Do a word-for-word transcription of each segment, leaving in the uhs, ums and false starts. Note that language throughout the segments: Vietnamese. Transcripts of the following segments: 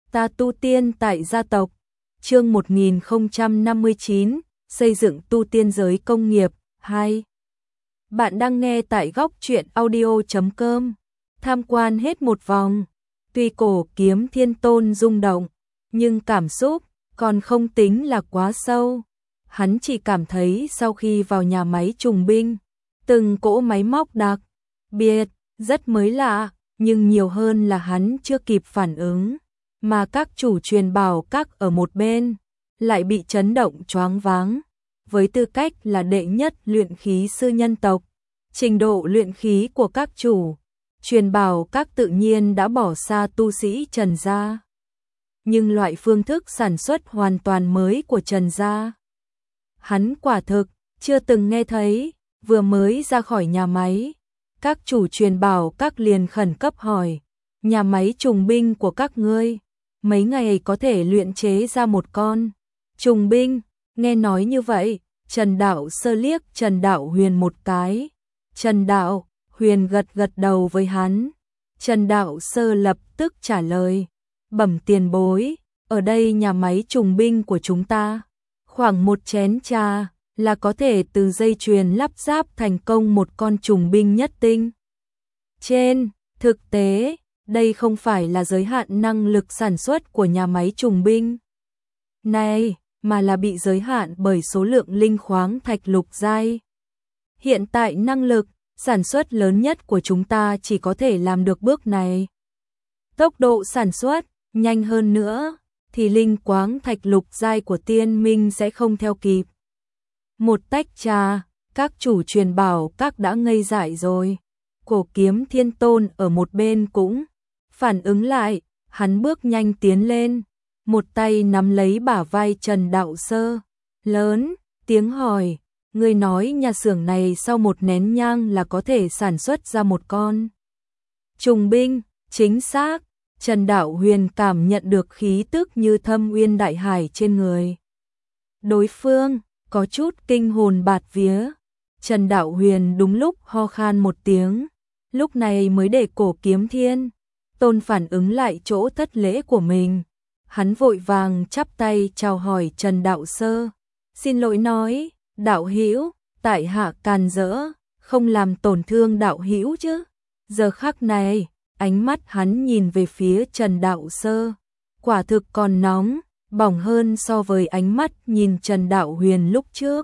Ta tu tiên tại gia tộc. Chương một nghìn không trăm năm mươi chín, xây dựng tu tiên giới công nghiệp hai. Bạn đang nghe tại góc truyện audio chấm com. Tham quan hết một vòng, tuy Cổ Kiếm Thiên Tôn rung động, nhưng cảm xúc còn không tính là quá sâu. Hắn chỉ cảm thấy sau khi vào nhà máy trùng binh, từng cỗ máy móc đặc biệt, rất mới lạ, nhưng nhiều hơn là hắn chưa kịp phản ứng, mà các chủ truyền bảo các ở một bên lại bị chấn động choáng váng. Với tư cách là đệ nhất luyện khí sư nhân tộc, trình độ luyện khí của các chủ truyền bảo các tự nhiên đã bỏ xa tu sĩ Trần gia. Nhưng loại phương thức sản xuất hoàn toàn mới của Trần gia, hắn quả thực chưa từng nghe thấy. Vừa mới ra khỏi nhà máy, các chủ truyền bảo các liền khẩn cấp hỏi: nhà máy trùng binh của các ngươi mấy ngày có thể luyện chế ra một con trùng binh? Nghe nói như vậy, Trần Đạo Sơ liếc Trần Đạo Huyền một cái. Trần Đạo Huyền gật gật đầu với hắn. Trần Đạo Sơ lập tức trả lời: bẩm tiền bối, ở đây nhà máy trùng binh của chúng ta, khoảng một chén trà là có thể từ dây chuyền lắp ráp thành công một con trùng binh nhất tinh. Trên thực tế, đây không phải là giới hạn năng lực sản xuất của nhà máy trùng binh này, mà là bị giới hạn bởi số lượng linh khoáng thạch lục giai. Hiện tại năng lực sản xuất lớn nhất của chúng ta chỉ có thể làm được bước này. Tốc độ sản xuất nhanh hơn nữa thì linh khoáng thạch lục giai của tiên minh sẽ không theo kịp. Một tách trà, các chủ truyền bảo các đã ngây dại rồi. Cổ Kiếm Thiên Tôn ở một bên cũng phản ứng lại, hắn bước nhanh tiến lên, một tay nắm lấy bả vai Trần Đạo Sơ, lớn tiếng hỏi: ngươi nói nhà xưởng này sau một nén nhang là có thể sản xuất ra một con trùng binh? Chính xác. Trần Đạo Huyền cảm nhận được khí tức như thâm uyên đại hải trên người đối phương, có chút kinh hồn bạt vía. Trần Đạo Huyền đúng lúc ho khan một tiếng, lúc này mới để Cổ Kiếm Thiên Tôn phản ứng lại chỗ thất lễ của mình. Hắn vội vàng chắp tay chào hỏi Trần Đạo Sơ, xin lỗi nói: đạo hữu, tại hạ càn rỡ, không làm tổn thương đạo hữu chứ. Giờ khắc này, ánh mắt hắn nhìn về phía Trần Đạo Sơ, quả thực còn nóng bỏng hơn so với ánh mắt nhìn Trần Đạo Huyền lúc trước.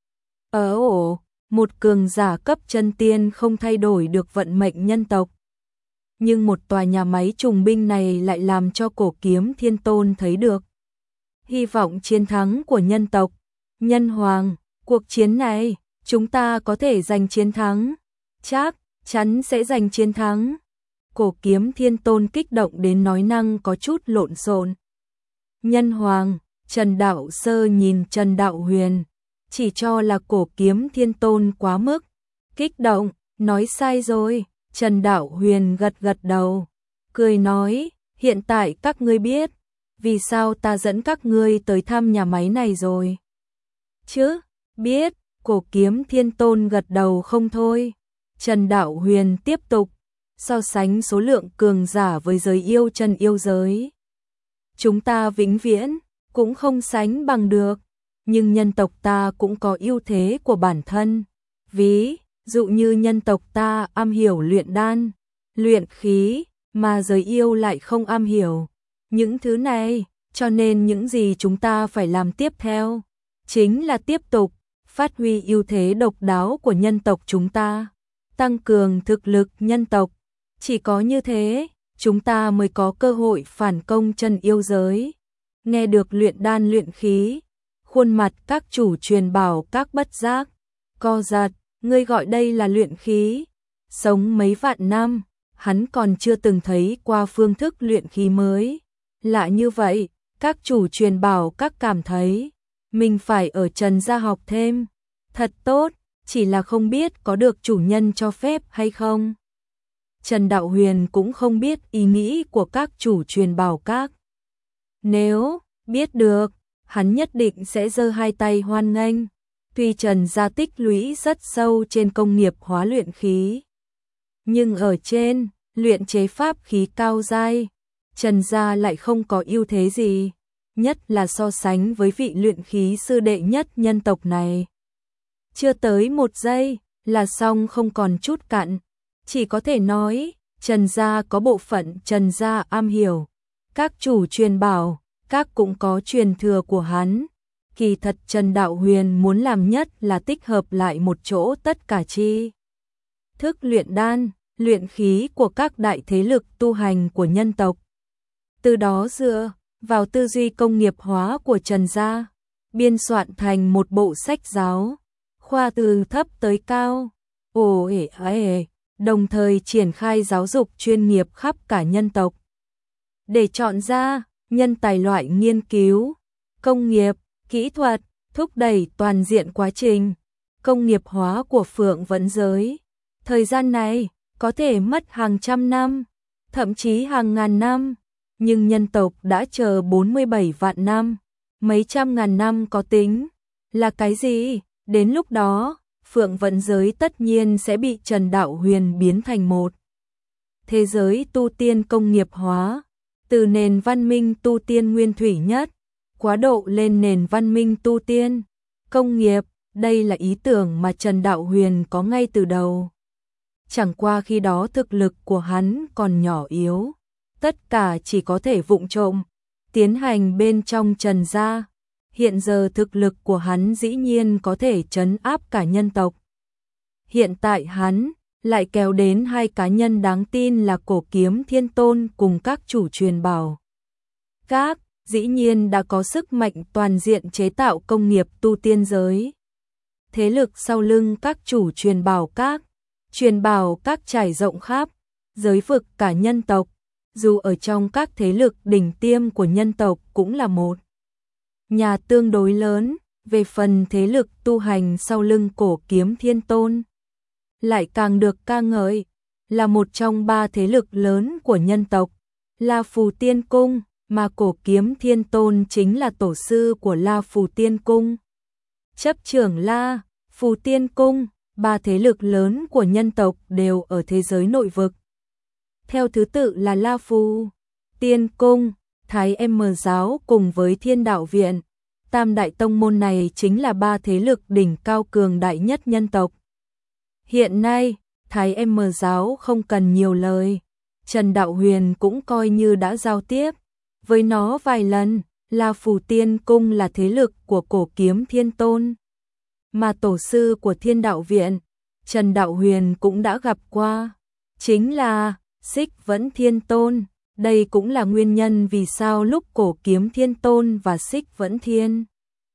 Ờ ồ, một cường giả cấp chân tiên không thay đổi được vận mệnh nhân tộc. Nhưng một tòa nhà máy trùng binh này lại làm cho Cổ Kiếm Thiên Tôn thấy được hy vọng chiến thắng của nhân tộc. Nhân hoàng, cuộc chiến này, chúng ta có thể giành chiến thắng. Chắc chắn sẽ giành chiến thắng. Cổ Kiếm Thiên Tôn kích động đến nói năng có chút lộn xộn. Nhân hoàng, Trần Đạo Sơ nhìn Trần Đạo Huyền, chỉ cho là Cổ Kiếm Thiên Tôn quá mức kích động, nói sai rồi. Trần Đạo Huyền gật gật đầu, cười nói: hiện tại các ngươi biết vì sao ta dẫn các ngươi tới thăm nhà máy này rồi chứ? Biết. Cổ Kiếm Thiên Tôn gật đầu không thôi. Trần Đạo Huyền tiếp tục so sánh số lượng cường giả với giới yêu chân yêu giới, chúng ta vĩnh viễn cũng không sánh bằng được, nhưng nhân tộc ta cũng có ưu thế của bản thân. Ví dụ như nhân tộc ta am hiểu luyện đan, luyện khí, mà giới yêu lại không am hiểu những thứ này, cho nên những gì chúng ta phải làm tiếp theo chính là tiếp tục phát huy ưu thế độc đáo của nhân tộc chúng ta, tăng cường thực lực nhân tộc. Chỉ có như thế, chúng ta mới có cơ hội phản công chân yêu giới. Nghe được luyện đan luyện khí, khuôn mặt các chủ truyền bảo các bất giác co giật. Ngươi gọi đây là luyện khí? Sống mấy vạn năm, hắn còn chưa từng thấy qua phương thức luyện khí mới lạ như vậy. Các chủ truyền bảo các cảm thấy mình phải ở Trần gia học thêm thật tốt, chỉ là không biết có được chủ nhân cho phép hay không. Trần Đạo Huyền cũng không biết ý nghĩ của các chủ truyền bảo các. Nếu biết được, hắn nhất định sẽ giơ hai tay hoan nghênh. Tuy Trần gia tích lũy rất sâu trên công nghiệp hóa luyện khí, nhưng ở trên luyện chế pháp khí cao giai, Trần gia lại không có ưu thế gì, nhất là so sánh với vị luyện khí sư đệ nhất nhân tộc này. Chưa tới một giây, là xong không còn chút cặn, chỉ có thể nói, Trần gia có bộ phận Trần gia am hiểu, các chủ truyền bảo, các cũng có truyền thừa của hắn. Kỳ thật Trần Đạo Huyền muốn làm nhất là tích hợp lại một chỗ tất cả chi thức luyện đan, luyện khí của các đại thế lực tu hành của nhân tộc. Từ đó dựa vào tư duy công nghiệp hóa của Trần gia, biên soạn thành một bộ sách giáo khoa từ thấp tới cao. Ồ ế ế, đồng thời triển khai giáo dục chuyên nghiệp khắp cả nhân tộc. Để chọn ra nhân tài loại nghiên cứu, công nghiệp, kỹ thuật, thúc đẩy toàn diện quá trình công nghiệp hóa của Phượng Vẫn giới. Thời gian này có thể mất hàng trăm năm, thậm chí hàng ngàn năm, nhưng nhân tộc đã chờ bốn mươi bảy vạn năm, mấy trăm ngàn năm có tính là cái gì? Đến lúc đó, Phượng Vẫn giới tất nhiên sẽ bị Trần Đạo Huyền biến thành một thế giới tu tiên công nghiệp hóa, từ nền văn minh tu tiên nguyên thủy nhất, quá độ lên nền văn minh tu tiên công nghiệp. Đây là ý tưởng mà Trần Đạo Huyền có ngay từ đầu. Chẳng qua khi đó thực lực của hắn còn nhỏ yếu, tất cả chỉ có thể vụng trộm tiến hành bên trong Trần gia. Hiện giờ thực lực của hắn dĩ nhiên có thể trấn áp cả nhân tộc. Hiện tại hắn lại kéo đến hai cá nhân đáng tin là Cổ Kiếm Thiên Tôn cùng các chủ truyền bảo các, dĩ nhiên đã có sức mạnh toàn diện chế tạo công nghiệp tu tiên giới. Thế lực sau lưng các chủ truyền bảo các, truyền bảo các trải rộng khắp giới vực cả nhân tộc, dù ở trong các thế lực đỉnh tiêm của nhân tộc cũng là một nhà tương đối lớn. Về phần thế lực tu hành sau lưng Cổ Kiếm Thiên Tôn, lại càng được ca ngợi, là một trong ba thế lực lớn của nhân tộc, La Phù Tiên Cung, mà Cổ Kiếm Thiên Tôn chính là tổ sư của La Phù Tiên Cung. Chấp trưởng La Phù Tiên Cung, ba thế lực lớn của nhân tộc đều ở thế giới nội vực. Theo thứ tự là La Phù Tiên Cung, Thái M giáo cùng với Thiên Đạo Viện. Tam đại tông môn này chính là ba thế lực đỉnh cao cường đại nhất nhân tộc. Hiện nay, Thái M giáo không cần nhiều lời, Trần Đạo Huyền cũng coi như đã giao tiếp với nó vài lần. La Phù Tiên Cung là thế lực của Cổ Kiếm Thiên Tôn, mà tổ sư của Thiên Đạo Viện, Trần Đạo Huyền cũng đã gặp qua, chính là Xích Vẫn Thiên Tôn. Đây cũng là nguyên nhân vì sao lúc Cổ Kiếm Thiên Tôn và Xích Vẫn Thiên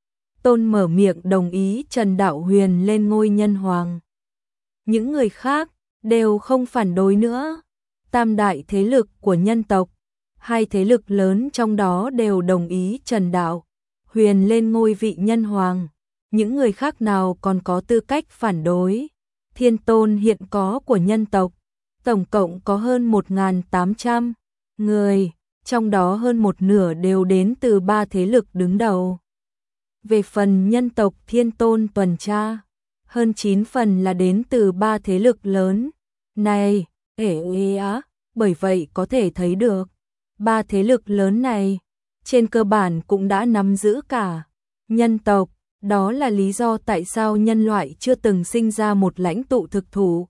Tôn mở miệng đồng ý Trần Đạo Huyền lên ngôi nhân hoàng, những người khác đều không phản đối nữa. Tam đại thế lực của nhân tộc, hai thế lực lớn trong đó đều đồng ý Trần Đạo Huyền lên ngôi vị nhân hoàng, những người khác nào còn có tư cách phản đối. Thiên tôn hiện có của nhân tộc tổng cộng có hơn một nghìn tám trăm người, trong đó hơn một nửa đều đến từ ba thế lực đứng đầu. Về phần nhân tộc Thiên Tôn tuần tra, hơn chín phần là đến từ ba thế lực lớn này. Ể ê á, bởi vậy có thể thấy được, ba thế lực lớn này trên cơ bản cũng đã nắm giữ cả nhân tộc. Đó là lý do tại sao nhân loại chưa từng sinh ra một lãnh tụ thực thụ.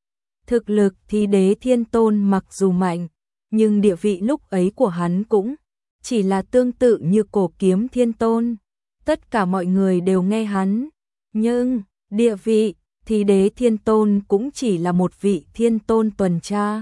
Thực lực thì Đế Thiên Tôn mặc dù mạnh, nhưng địa vị lúc ấy của hắn cũng chỉ là tương tự như Cổ Kiếm Thiên Tôn. Tất cả mọi người đều nghe hắn, nhưng địa vị thì Đế Thiên Tôn cũng chỉ là một vị Thiên Tôn tuần tra.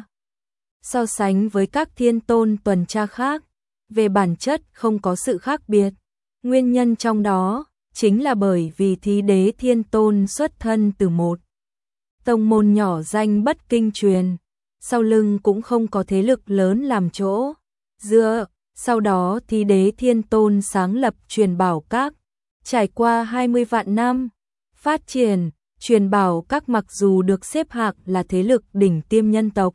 So sánh với các Thiên Tôn tuần tra khác, về bản chất không có sự khác biệt. Nguyên nhân trong đó chính là bởi vì Thí Đế Thiên Tôn xuất thân từ một tông môn nhỏ danh bất kinh truyền, sau lưng cũng không có thế lực lớn làm chỗ dựa. Sau đó Thí Đế Thiên Tôn sáng lập truyền bảo các, trải qua hai mươi vạn năm phát triển, truyền bảo các mặc dù được xếp hạng là thế lực đỉnh tiêm nhân tộc,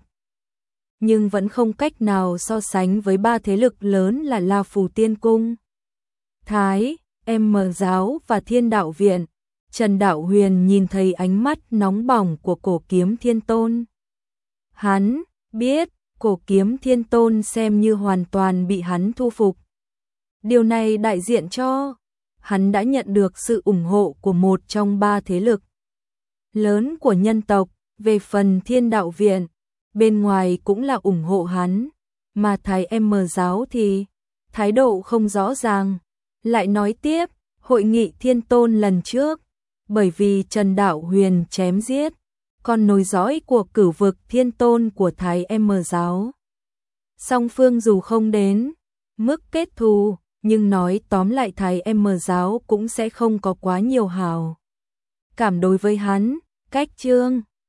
nhưng vẫn không cách nào so sánh với ba thế lực lớn là La Phù Tiên Cung, Thái M giáo và Thiên Đạo Viện. Trần Đạo Huyền nhìn thấy ánh mắt nóng bỏng của Cổ Kiếm Thiên Tôn. Hắn biết Cổ Kiếm Thiên Tôn xem như hoàn toàn bị hắn thu phục. Điều này đại diện cho hắn đã nhận được sự ủng hộ của một trong ba thế lực lớn của nhân tộc. Về phần Thiên Đạo Viện, bên ngoài cũng là ủng hộ hắn, mà Thái M giáo thì thái độ không rõ ràng. Lại nói tiếp, hội nghị Thiên Tôn lần trước, bởi vì Trần Đạo Huyền chém giết con nối dõi của Cửu Vực Thiên Tôn của Thái M giáo. Song phương dù không đến mức kết thù, nhưng nói tóm lại Thái M giáo cũng sẽ không có quá nhiều hảo cảm đối với hắn. Cách chương